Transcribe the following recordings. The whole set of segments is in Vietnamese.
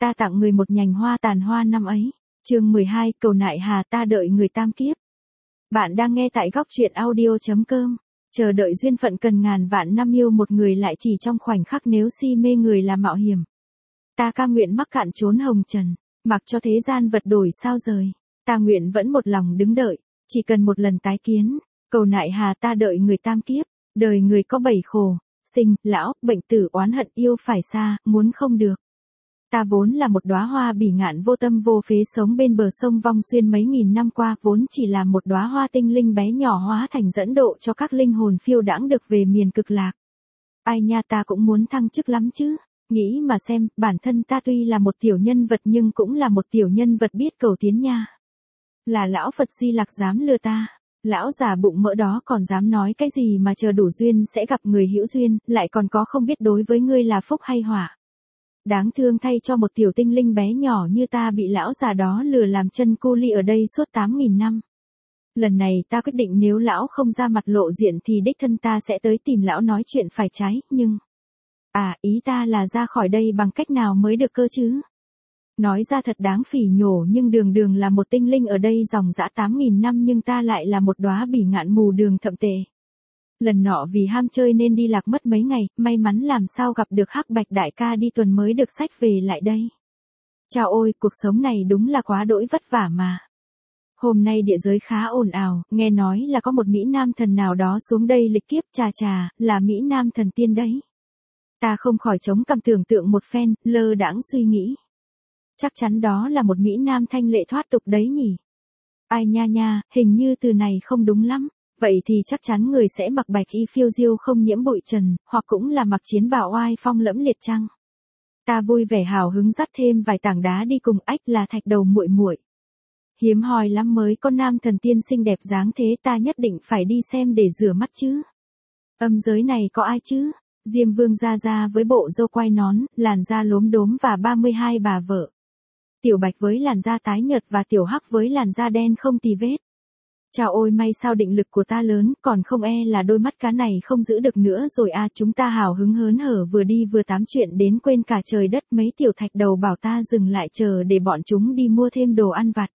ta tặng người một nhành hoa tàn hoa năm ấy. Chương 12, cầu nại hà ta đợi người tam kiếp. Bạn đang nghe tại góc truyện audio.com. Chờ đợi duyên phận cần ngàn vạn năm, yêu một người lại chỉ trong khoảnh khắc, nếu si mê người là mạo hiểm. Ta cam nguyện mắc cạn trốn hồng trần, mặc cho thế gian vật đổi sao rời. Ta nguyện vẫn một lòng đứng đợi, chỉ cần một lần tái kiến. Cầu nại hà ta đợi người tam kiếp. Đời người có bảy khổ: sinh, lão, bệnh tử, oán hận, yêu phải xa, muốn không được. Ta vốn là một đóa hoa bỉ ngạn vô tâm vô phế, sống bên bờ sông vong xuyên mấy nghìn năm qua, vốn chỉ là một đóa hoa tinh linh bé nhỏ, hóa thành dẫn độ cho các linh hồn phiêu đãng được về miền cực lạc. Ai nha, ta cũng muốn thăng chức lắm chứ. Nghĩ mà xem, bản thân ta tuy là một tiểu nhân vật nhưng cũng là một tiểu nhân vật biết cầu tiến nha. Là lão Phật Di Lặc dám lừa ta. Lão già bụng mỡ đó còn dám nói cái gì mà chờ đủ duyên sẽ gặp người hữu duyên, lại còn có không biết đối với ngươi là phúc hay họa. Đáng thương thay cho một tiểu tinh linh bé nhỏ như ta bị lão già đó lừa làm chân cô ly ở đây suốt 8.000 năm. Lần này ta quyết định nếu lão không ra mặt lộ diện thì đích thân ta sẽ tới tìm lão nói chuyện phải trái, nhưng... ý ta là ra khỏi đây bằng cách nào mới được cơ chứ? Nói ra thật đáng phỉ nhổ, nhưng đường đường là một tinh linh ở đây dòng dã 8.000 năm, nhưng ta lại là một đóa bỉ ngạn mù đường thậm tệ. Lần nọ vì ham chơi nên đi lạc mất mấy ngày, may mắn làm sao gặp được Hắc Bạch đại ca đi tuần mới được xách về lại đây. Chao ôi, cuộc sống này đúng là quá đỗi vất vả mà. Hôm nay địa giới khá ồn ào, nghe nói là có một Mỹ Nam thần nào đó xuống đây lịch kiếp, chà, là Mỹ Nam thần tiên đấy. Ta không khỏi chống cằm tưởng tượng một phen, lơ đãng suy nghĩ. Chắc chắn đó là một Mỹ Nam thanh lệ thoát tục đấy nhỉ. Ai nha, hình như từ này không đúng lắm. Vậy thì chắc chắn người sẽ mặc bạch y phiêu diêu không nhiễm bụi trần, hoặc cũng là mặc chiến bào oai phong lẫm liệt chăng? Ta vui vẻ hào hứng dắt thêm vài tảng đá đi cùng. Ách, là Thạch Đầu muội muội. Hiếm hoi lắm mới có nam thần tiên xinh đẹp dáng thế, ta nhất định phải đi xem để rửa mắt chứ. Âm giới này có ai chứ? Diêm Vương ra với bộ râu quai nón, làn da lốm đốm và 32 bà vợ. Tiểu Bạch với làn da tái nhợt và Tiểu Hắc với làn da đen không tì vết. Chao ôi, may sao định lực của ta lớn, còn không e là đôi mắt cá này không giữ được nữa rồi à. Chúng ta hào hứng hớn hở vừa đi vừa tám chuyện đến quên cả trời đất. Mấy tiểu Thạch Đầu bảo ta dừng lại chờ để bọn chúng đi mua thêm đồ ăn vặt.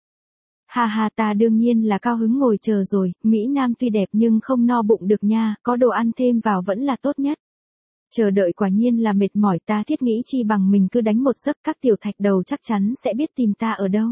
Ha, ta đương nhiên là cao hứng ngồi chờ rồi. Mỹ Nam tuy đẹp nhưng không no bụng được nha, có đồ ăn thêm vào vẫn là tốt nhất. Chờ đợi quả nhiên là mệt mỏi, ta thiết nghĩ chi bằng mình cứ đánh một giấc, các tiểu Thạch Đầu chắc chắn sẽ biết tìm ta ở đâu.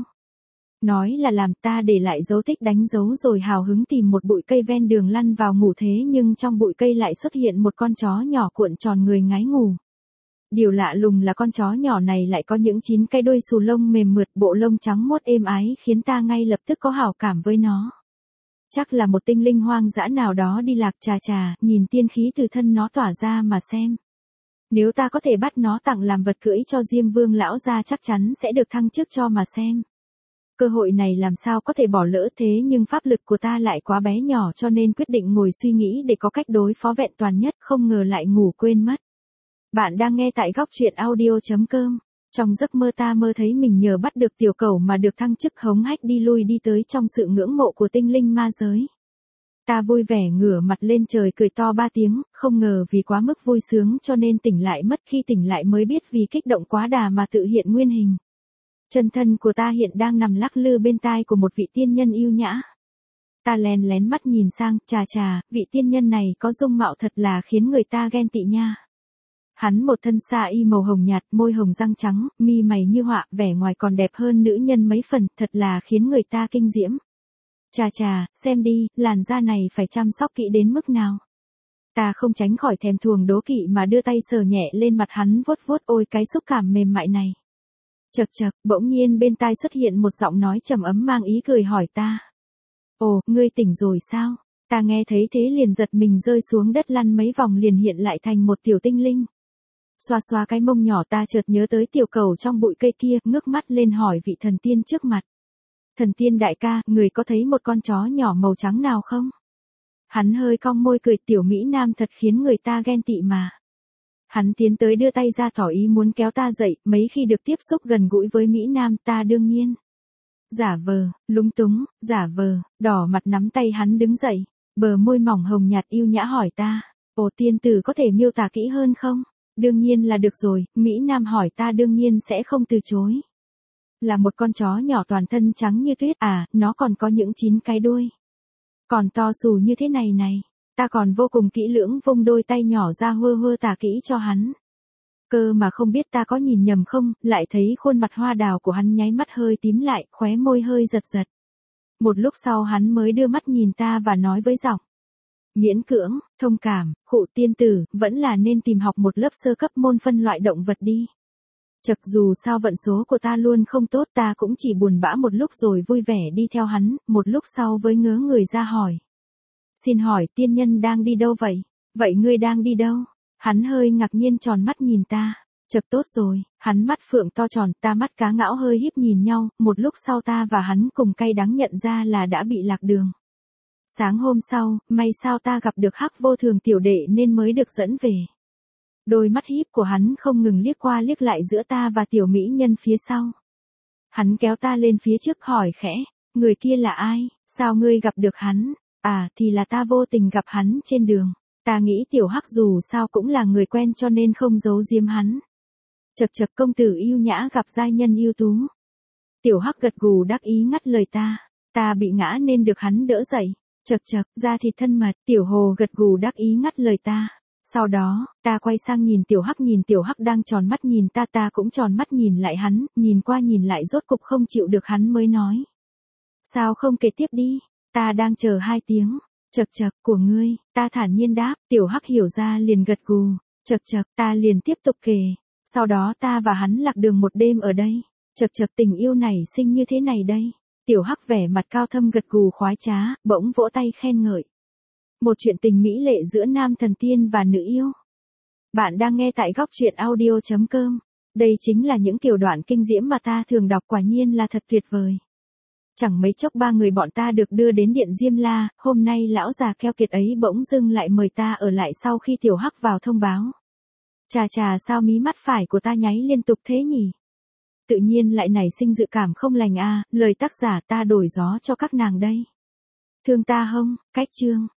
Nói là làm, ta để lại dấu tích đánh dấu rồi hào hứng tìm một bụi cây ven đường lăn vào ngủ, thế nhưng trong bụi cây lại xuất hiện một con chó nhỏ cuộn tròn người ngái ngủ. Điều lạ lùng là con chó nhỏ này lại có những 9 cái đuôi xù lông mềm mượt, bộ lông trắng muốt êm ái khiến ta ngay lập tức có hảo cảm với nó. Chắc là một tinh linh hoang dã nào đó đi lạc, chà, nhìn tiên khí từ thân nó tỏa ra mà xem. Nếu ta có thể bắt nó tặng làm vật cưỡi cho Diêm Vương lão gia chắc chắn sẽ được thăng chức cho mà xem. Cơ hội này làm sao có thể bỏ lỡ, thế nhưng pháp lực của ta lại quá bé nhỏ cho nên quyết định ngồi suy nghĩ để có cách đối phó vẹn toàn nhất, không ngờ lại ngủ quên mất. Bạn đang nghe tại góc truyện audio.com. Trong giấc mơ ta mơ thấy mình nhờ bắt được tiểu cẩu mà được thăng chức, hống hách đi lui đi tới trong sự ngưỡng mộ của tinh linh ma giới. Ta vui vẻ ngửa mặt lên trời cười to 3 tiếng, không ngờ vì quá mức vui sướng cho nên tỉnh lại mất, khi tỉnh lại mới biết vì kích động quá đà mà tự hiện nguyên hình. Chân thân của ta hiện đang nằm lắc lư bên tai của một vị tiên nhân yêu nhã. Ta lén mắt nhìn sang, chà, vị tiên nhân này có dung mạo thật là khiến người ta ghen tị nha. Hắn một thân sa y màu hồng nhạt, môi hồng răng trắng, mi mày như họa, vẻ ngoài còn đẹp hơn nữ nhân mấy phần, thật là khiến người ta kinh diễm. Chà, xem đi, làn da này phải chăm sóc kỹ đến mức nào. Ta không tránh khỏi thèm thuồng đố kỵ mà đưa tay sờ nhẹ lên mặt hắn, vuốt, ôi cái xúc cảm mềm mại này. Chậc, bỗng nhiên bên tai xuất hiện một giọng nói trầm ấm mang ý cười hỏi ta. Ồ, ngươi tỉnh rồi sao? Ta nghe thấy thế liền giật mình rơi xuống đất lăn mấy vòng liền hiện lại thành một tiểu tinh linh. Xoa cái mông nhỏ, ta chợt nhớ tới tiểu cẩu trong bụi cây kia, ngước mắt lên hỏi vị thần tiên trước mặt. Thần tiên đại ca, người có thấy một con chó nhỏ màu trắng nào không? Hắn hơi cong môi cười, tiểu Mỹ Nam thật khiến người ta ghen tị mà. Hắn tiến tới đưa tay ra tỏ ý muốn kéo ta dậy, mấy khi được tiếp xúc gần gũi với Mỹ Nam ta đương nhiên giả vờ, lúng túng, đỏ mặt nắm tay hắn đứng dậy, bờ môi mỏng hồng nhạt yêu nhã hỏi ta, ồ tiên tử có thể miêu tả kỹ hơn không? Đương nhiên là được rồi, Mỹ Nam hỏi ta đương nhiên sẽ không từ chối. Là một con chó nhỏ toàn thân trắng như tuyết à, nó còn có những 9 cái đuôi. Còn to xù như thế này này, ta còn vô cùng kỹ lưỡng vung đôi tay nhỏ ra hơ hơ tả kỹ cho hắn. Cơ mà không biết ta có nhìn nhầm không, lại thấy khuôn mặt hoa đào của hắn nháy mắt hơi tím lại, khóe môi hơi giật giật. Một lúc sau hắn mới đưa mắt nhìn ta và nói với giọng miễn cưỡng, thông cảm, khụ tiên tử, vẫn là nên tìm học một lớp sơ cấp môn phân loại động vật đi. Chật dù sao vận số của ta luôn không tốt, ta cũng chỉ buồn bã một lúc rồi vui vẻ đi theo hắn, một lúc sau với ngớ người ra hỏi. Xin hỏi tiên nhân đang đi đâu vậy? Vậy ngươi đang đi đâu? Hắn hơi ngạc nhiên tròn mắt nhìn ta. Chật tốt rồi, hắn mắt phượng to tròn, ta mắt cá ngão hơi híp nhìn nhau, một lúc sau ta và hắn cùng cay đắng nhận ra là đã bị lạc đường. Sáng hôm sau, may sao ta gặp được Hắc Vô Thường tiểu đệ nên mới được dẫn về. Đôi mắt híp của hắn không ngừng liếc qua liếc lại giữa ta và tiểu mỹ nhân phía sau. Hắn kéo ta lên phía trước hỏi khẽ, người kia là ai, sao ngươi gặp được hắn? À, thì là ta vô tình gặp hắn trên đường. Ta nghĩ tiểu Hắc dù sao cũng là người quen cho nên không giấu giếm hắn. Chật chật công tử yêu nhã gặp giai nhân ưu tú. Tiểu Hắc gật gù đắc ý ngắt lời ta. Ta bị ngã nên được hắn đỡ dậy. Chật chật, da thịt thân mật, tiểu hồ gật gù đắc ý ngắt lời ta. Sau đó, ta quay sang nhìn tiểu Hắc đang tròn mắt nhìn ta, ta cũng tròn mắt nhìn lại hắn, nhìn qua nhìn lại rốt cục không chịu được hắn mới nói. Sao không kể tiếp đi, ta đang chờ 2 tiếng. Chật chật, của ngươi, ta thản nhiên đáp, tiểu Hắc hiểu ra liền gật gù. Chật chật, ta liền tiếp tục kể. Sau đó ta và hắn lạc đường một đêm ở đây. Chật chật tình yêu này sinh như thế này đây. Tiểu Hắc vẻ mặt cao thâm gật gù khoái trá, bỗng vỗ tay khen ngợi. Một chuyện tình mỹ lệ giữa nam thần tiên và nữ yêu. Bạn đang nghe tại góc truyện audio.com. Đây chính là những kiểu đoạn kinh diễm mà ta thường đọc, quả nhiên là thật tuyệt vời. Chẳng mấy chốc 3 người bọn ta được đưa đến điện Diêm La, hôm nay lão già keo kiệt ấy bỗng dưng lại mời ta ở lại sau khi tiểu Hắc vào thông báo. Chà chà sao mí mắt phải của ta nháy liên tục thế nhỉ? Tự nhiên lại nảy sinh dự cảm không lành a, lời tác giả ta đổi gió cho các nàng đây. Thương ta hông, cách chương.